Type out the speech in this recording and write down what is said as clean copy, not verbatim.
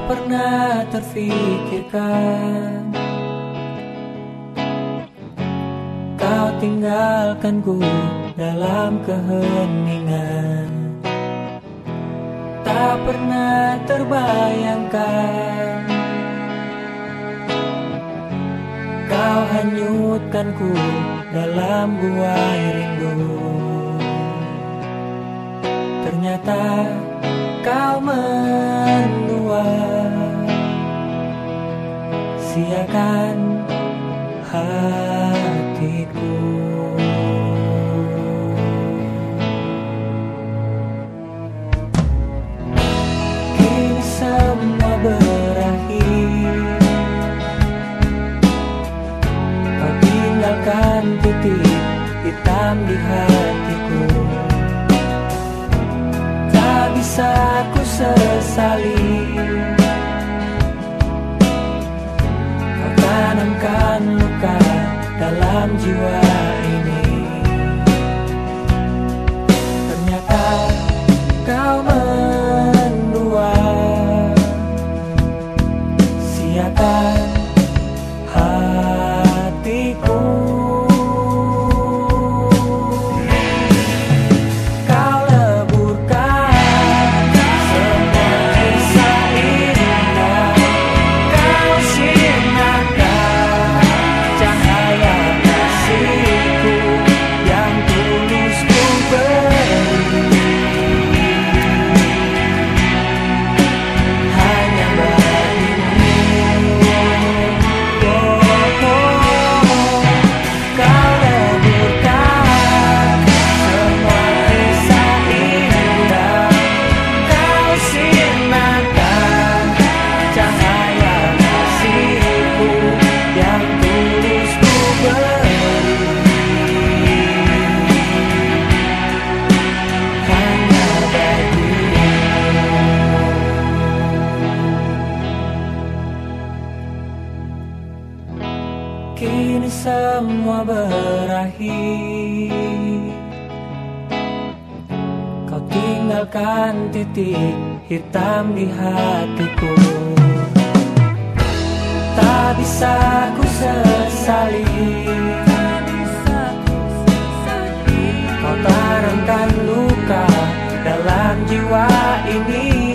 pernah terfikirkan kau tinggalkanku dalam keheningan. Tak pernah terbayangkan kau hanyutkanku dalam buai rindu. Ternyata kau menua, siakan hatiku. Kini semua berakhir, kau tinggalkan titik hitam di hatiku. Tak bisa ku sesali kau tanamkan luka dalam jiwa ini. Ternyata kau mendua, siakan hatiku. Kau leburkan semua kisah indah, kau sinarkan cahaya kasihku yang tulus ku beri hanya bagimu. Kau leburkan semua kisah indah, kau sinarkan cahaya kasihku yang tulus ku beri hanya bagimu. Kini semua berakhir, kau tinggalkan titik hitam di hatiku. Tak bisa ku sesali kau tanamkan luka dalam jiwa ini.